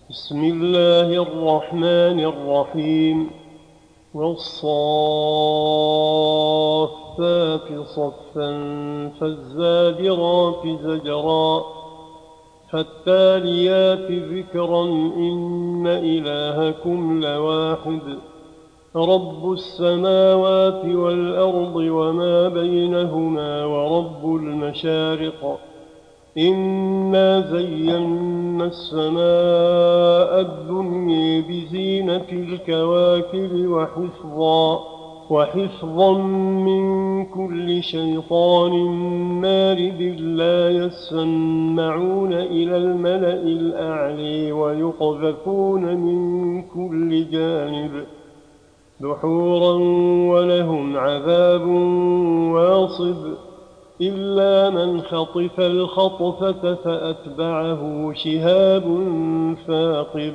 بسم الله الرحمن الرحيم. والصافات صفا فالزاجرات زجرا فالتاليات ذكرا إن إلهكم لواحد رب السماوات والأرض وما بينهما ورب المشارق إنا زينا السماء الدنيا بزينة الكواكب وحفظا من كل شيطان مارد لا يسمعون إلى الملأ الأعلي ويقذفون من كل جانب دحورا ولهم عذاب واصب إلا من خطف الخطفة فأتبعه شهاب ثاقب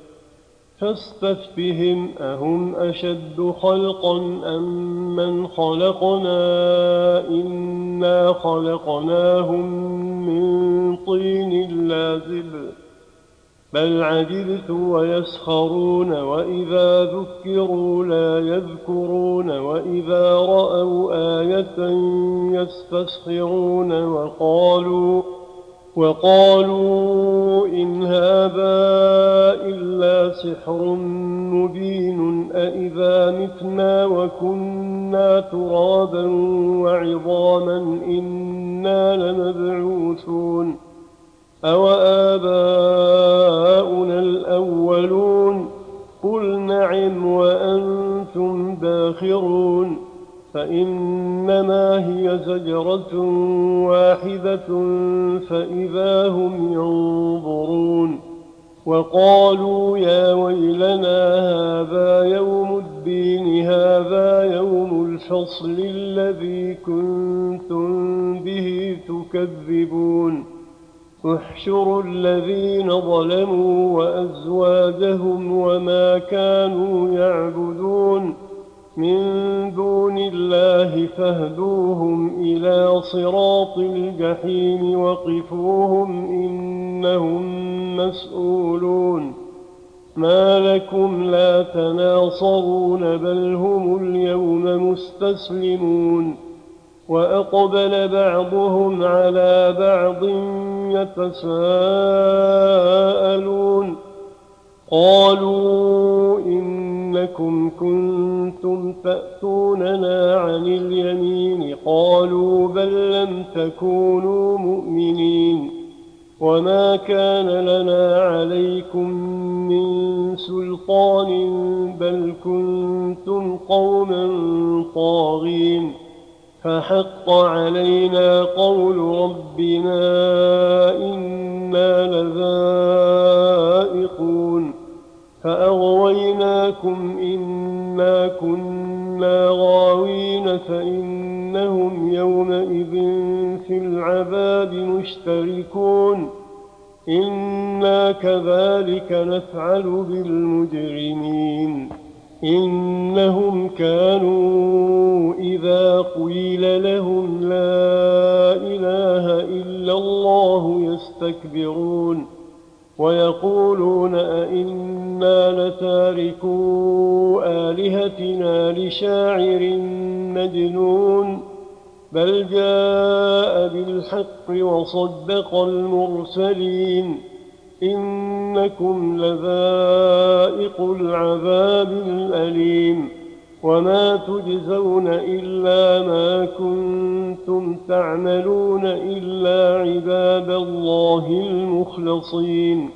فاستفتهم أهم أشد خلقا أم من خلقنا إنا خلقناهم من طين لازب بل عجبت ويسخرون وإذا ذكروا لا يذكرون وإذا رأوا آية يستسخرون وقالوا إن هذا إلا سحر مبين أإذا متنا وكنا ترابا وعظاما إنا لمبعوثون أوآباؤنا الأولون قل نعم وأنتم داخرون فإنما هي زجرة واحدة فإذا هم ينظرون وقالوا يا ويلنا هذا يوم الدين هذا يوم الفصل الذي كنتم به تكذبون احشروا الذين ظلموا وأزواجهم وما كانوا يعبدون من دون الله فاهدوهم إلى صراط الجحيم وقفوهم إنهم مسؤولون ما لكم لا تناصرون بل هم اليوم مستسلمون وأقبل بعضهم على بعض يتساءلون قالوا إنكم كنتم تأتوننا عن اليمين قالوا بل لم تكونوا مؤمنين وما كان لنا عليكم من سلطان بل كنتم قوما طاغين فحق علينا قول ربنا إنا لذائقون فأغويناكم إنا كنا غاوين فإنهم يومئذ في العذاب مشتركون إنا كذلك نفعل بالمجرمين إنهم كانوا إذا قيل لهم لا إله إلا الله يستكبرون ويقولون أئنا لتاركو آلهتنا لشاعر مجنون بل جاء بالحق وصدق المرسلين إنكم لذائق العذاب الأليم وما تجزون إلا ما كنتم تعملون إلا عباد الله المخلصين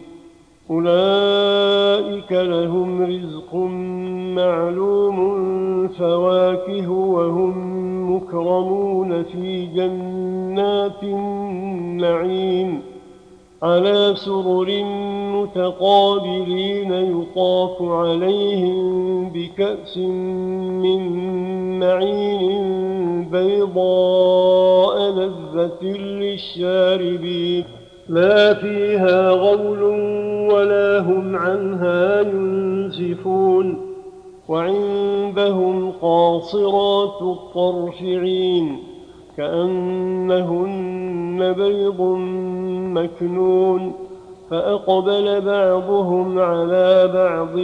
أولئك لهم رزق معلوم فواكه وهم مكرمون في جنات النعيم على سرر متقابلين يطاف عليهم بكأس من معين بيضاء لذة للشاربين لا فيها غول ولا هم عنها ينزفون وعندهم قاصرات الطرف عين كأنهن بيض مكنون فأقبل بعضهم على بعض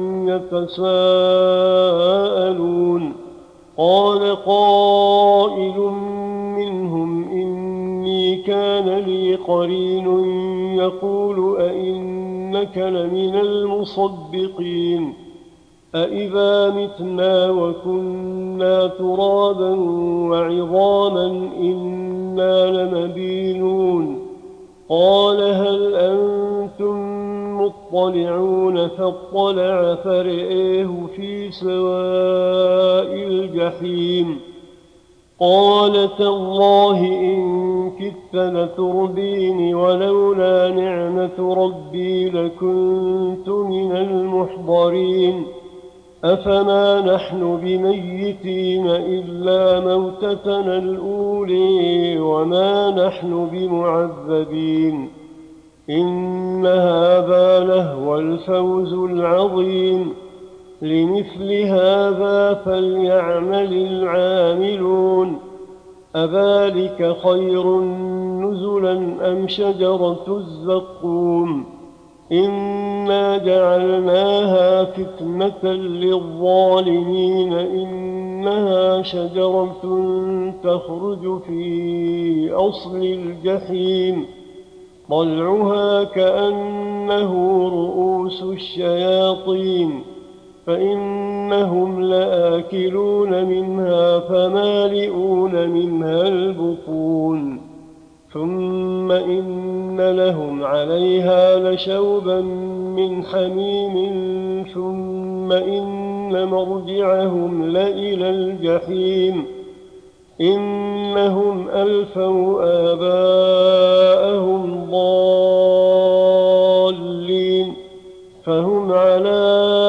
يتساءلون قال قائل منهم إني كان لي قرين يقول أئنك لمن المصدقين أإذا متنا وكنا ترابا وعظاما إنا لمدينون قال هل أنتم مطلعون فاطلع فرئيه في سواء الجحيم قال تالله إن كدت لتردين ولولا نعمة ربي لكنت من المحضرين أفما نحن بميتين إلا موتتنا الأولي وما نحن بمعذبين إن هذا لهو الفوز العظيم لمثل هذا فليعمل العاملون أذلك خير نزلا أم شجرة الزقوم إنا جعلناها فتنة للظالمين إنها شجرة تخرج في أصل الجحيم طلعها كأنه رؤوس الشياطين فإنهم لآكلون منها فمالئون منها البطون ثم إن لهم عليها لشوبا من حميم ثم إن مرجعهم لإلى الجحيم إنهم ألفوا آباءهم ضالين فهم على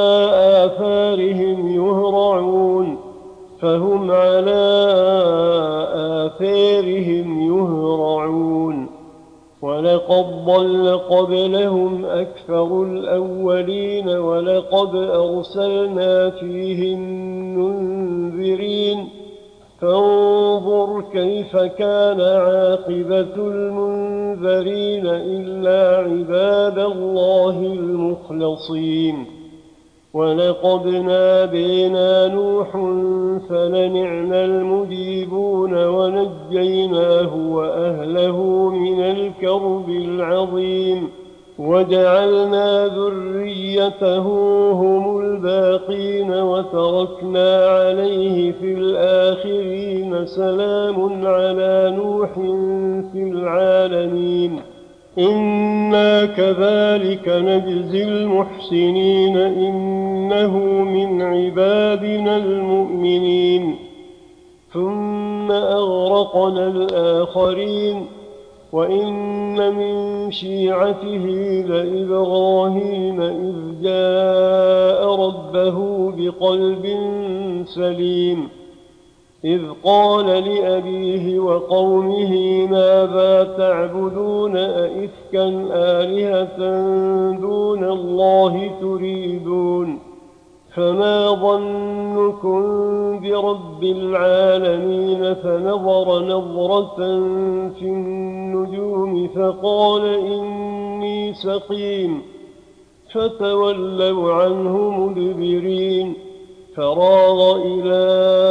آثارهم يهرعون ولقد ضل قبلهم أكثر الأولين ولقد أرسلنا فيهم منذرين فانظر كيف كان عاقبة المنذرين إلا عباد الله المخلصين ولقد نادينا نوح فلنعم المجيبون ونجيناه وأهله من الكرب العظيم وجعلنا ذريته هم الباقين وتركنا عليه في الآخرين سلام على نوح في العالمين إنا كذلك نجزي المحسنين إنه من عبادنا المؤمنين ثم أغرقنا الآخرين وإن من شيعته لإبراهيم إذ جاء ربه بقلب سليم إذ قال لأبيه وقومه ماذا تعبدون أئفكا آلهة دون الله تريدون فما ظنكم برب العالمين فنظر نظرة في النجوم فقال إني سقيم فتولوا عنه مدبرين فراغ إلى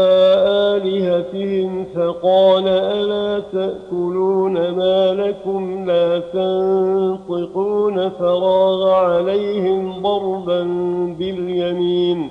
آلهتهم فقال ألا تأكلون ما لكم لا تنطقون فراغ عليهم ضربا باليمين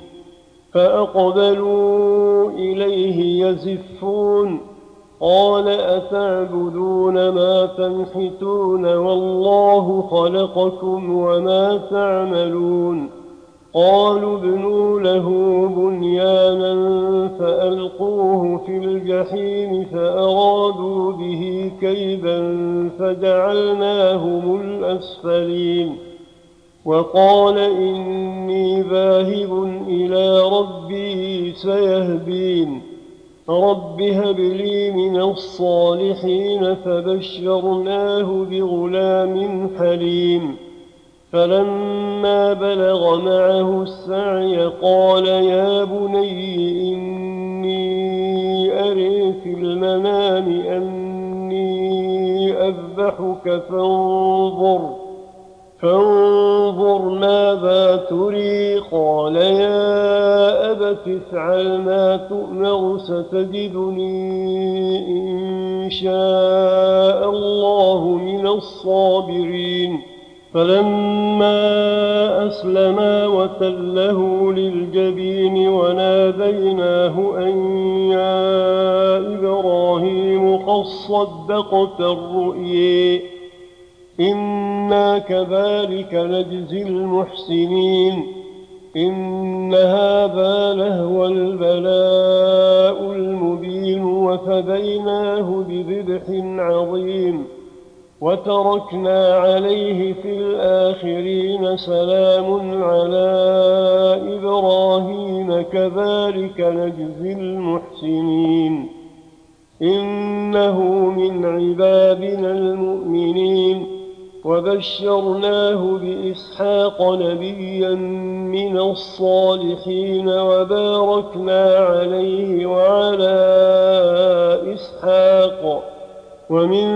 فأقبلوا إليه يزفون قال أتعبدون ما تنحتون والله خلقكم وما تعملون قالوا ابنوا له بنيانا فألقوه في الجحيم فأرادوا به كيدا فجعلناهم الأسفلين وقال إني ذاهب إلى ربي سيهدين رب هب لي من الصالحين فبشرناه بغلام حليم فلما بلغ معه السعي قال يا بني إني أري في المنام أني أذبحك فانظر ماذا تري. قال يا أبت افعل ما تؤمر ستجدني إن شاء الله من الصابرين. فلما أسلما وتله للجبين وناديناه أن يا إبراهيم قد صدقت الرؤيا إنا كذلك نجزي المحسنين. إن هذا لهو البلاء المبين وفديناه بذبح عظيم وتركنا عليه في الآخرين سلام على إبراهيم كذلك نجزي المحسنين. إنه من عبادنا المؤمنين وبشرناه بإسحاق نبيا من الصالحين وباركنا عليه وعلى إسحاق ومن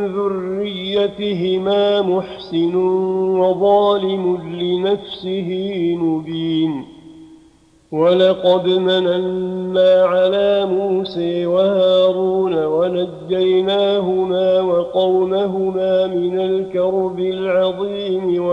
ذريتهما محسن وظالم لنفسه مبين. ولقد مننا على موسى وهارون ونجيناهما وقومهما من الكرب العظيم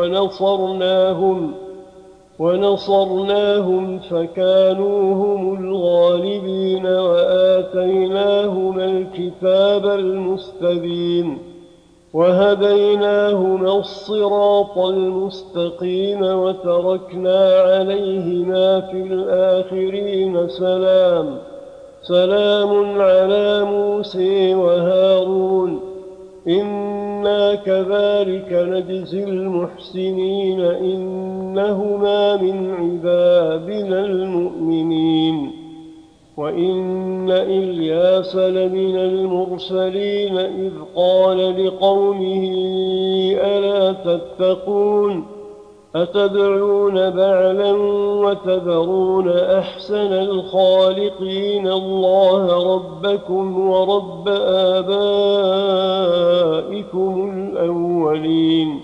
ونصرناهم فكانوا هم الغالبين وآتيناهما الكتاب المستبين وهديناهما الصراط المستقيم وتركنا عليهما في الآخرين سلام على موسى وهارون إنا كذلك نجزي المحسنين إنهما من عبادنا المؤمنين. وإن إلياس لمن المرسلين إذ قال لقومه ألا تتقون أتدعون بعلا وتذرون أحسن الخالقين الله ربكم ورب آبائكم الأولين.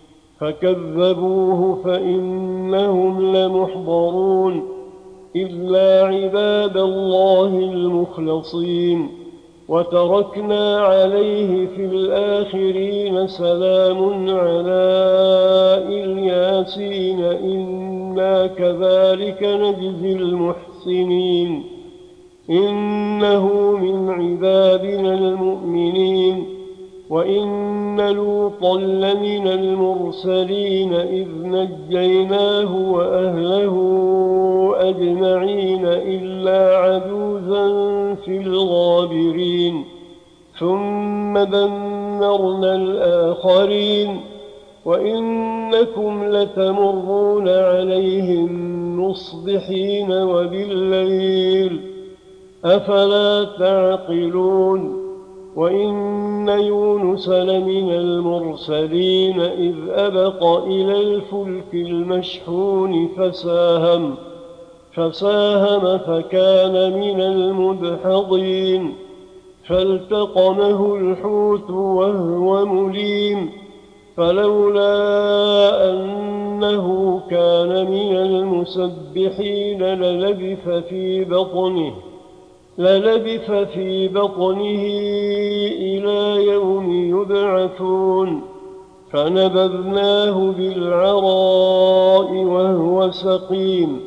فكذبوه فإنهم لمحضرون إلا عباد الله المخلصين. وتركنا عليه في الآخرين سلام على الياسين إنا كذلك نجزي المحسنين. إنه من عبادنا المؤمنين. وإن لوطا لمن المرسلين إذ نجيناه وأهله أجمعين إلا عجوزا في الغابرين. ثم دمرنا الآخرين وإنكم لتمرون عليهم مصبحين وبالليل أفلا تعقلون. وإن يونس لمن المرسلين إذ أبق إلى الفلك المشحون فساهم فكان من المدحضين. فالتقمه الحوت وهو مليم فلولا أنه كان من المسبحين للبث في بطنه إلى يوم يبعثون. فنبذناه بالعراء وهو سقيم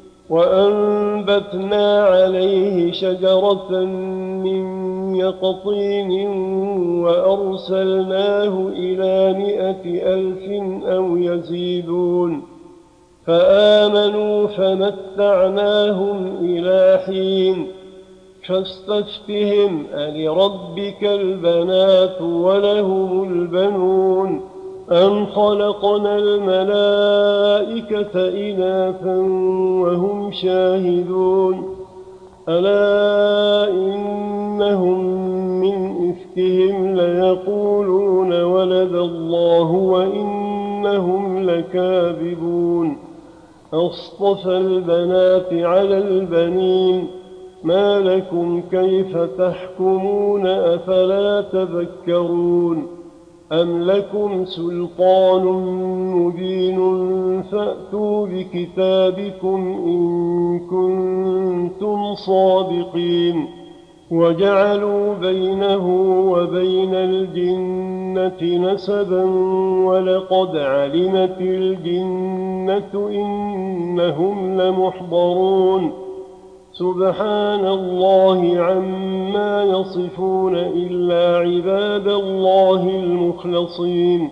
وأنبتنا عليه شجرة من يقطين وأرسلناه إلى 100,000 أو يزيدون فآمنوا فمتعناهم إلى حين. فاستفتهم ألربك البنات ولهم البنون أم خلقنا الملائكة إناثا وهم شاهدون. ألا إنهم من إفكهم ليقولون ولد الله وإنهم لكاذبون. أصطفى البنات على البنين ما لكم كيف تحكمون أفلا تذكرون. أم لكم سلطان مبين فأتوا بكتابكم إن كنتم صادقين وجعلوا بينه وبين الجنة نسبا ولقد علمت الجنة إنهم لمحضرون سبحان الله عما يصفون إلا عباد الله المخلصين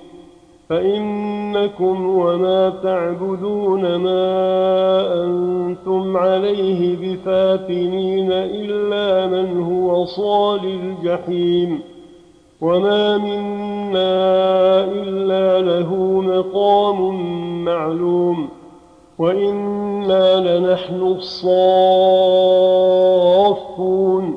فإنكم وما تعبدون ما أنتم عليه بفاتنين إلا من هو صال الجحيم وما منا إلا له مقام معلوم وإنا لنحن الصافون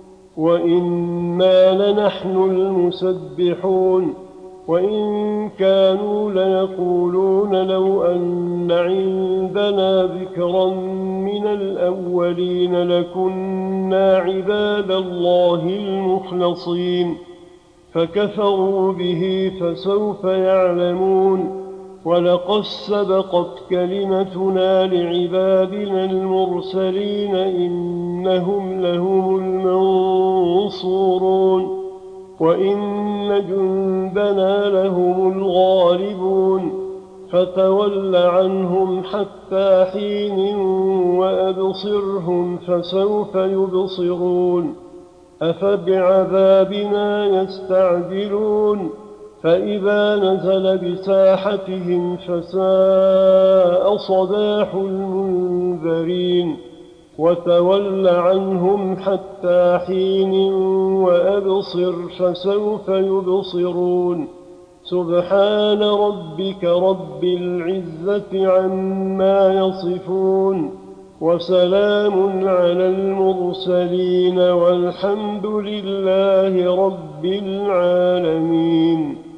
وإنا لنحن المسبحون وإن كانوا ليقولون لو أن عندنا ذكرا من الأولين لكنا عباد الله المخلصين فكفروا به فسوف يعلمون ولقد سبقت كلمتنا لعبادنا المرسلين إنهم لهم المنصورون وإن جندنا لهم الغالبون فتول عنهم حتى حين وأبصرهم فسوف يبصرون أفبعذابنا يستعجلون فإذا نزل بساحتهم فساء صباح المنذرين وتول عنهم حتى حين وأبصر فسوف يبصرون سبحان ربك رب العزة عما يصفون وسلام على المرسلين والحمد لله رب العالمين.